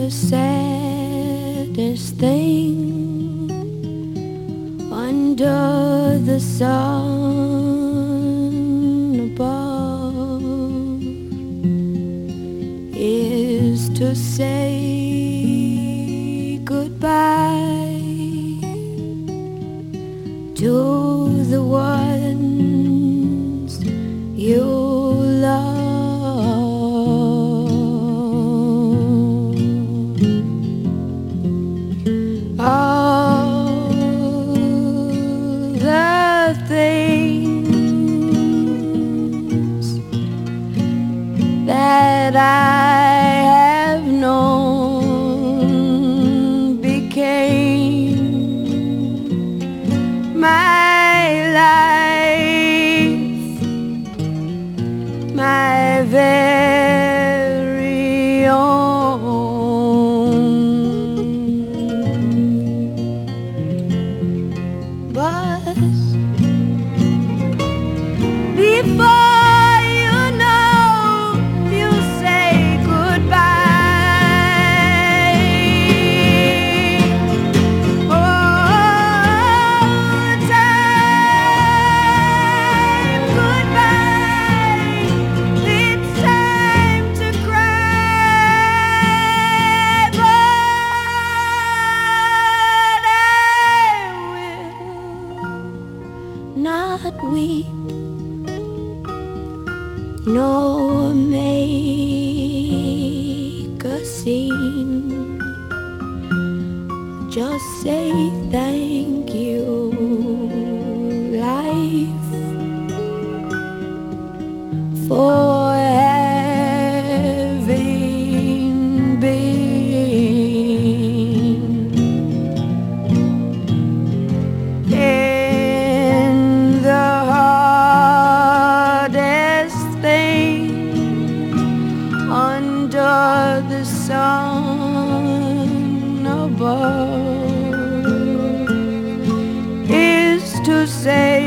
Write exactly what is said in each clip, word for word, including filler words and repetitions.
the saddest thing under the sun above is to say goodbye to the ones you love. All the things that I have known became my life, my very own. But before you know, you say goodbye. Oh, time, goodbye. It's time to cry, but I will not weep nor make a scene. Just say thank you, life, for having been in the hardest thing under the sun above is to say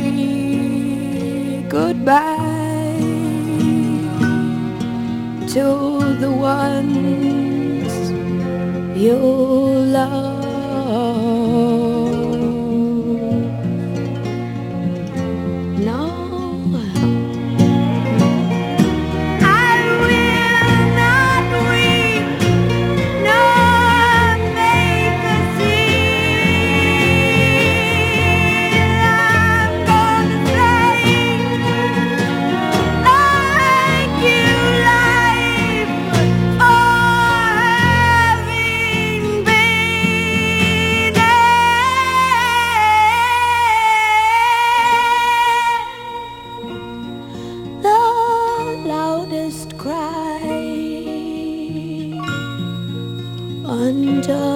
goodbye to the ones you love. No, cry under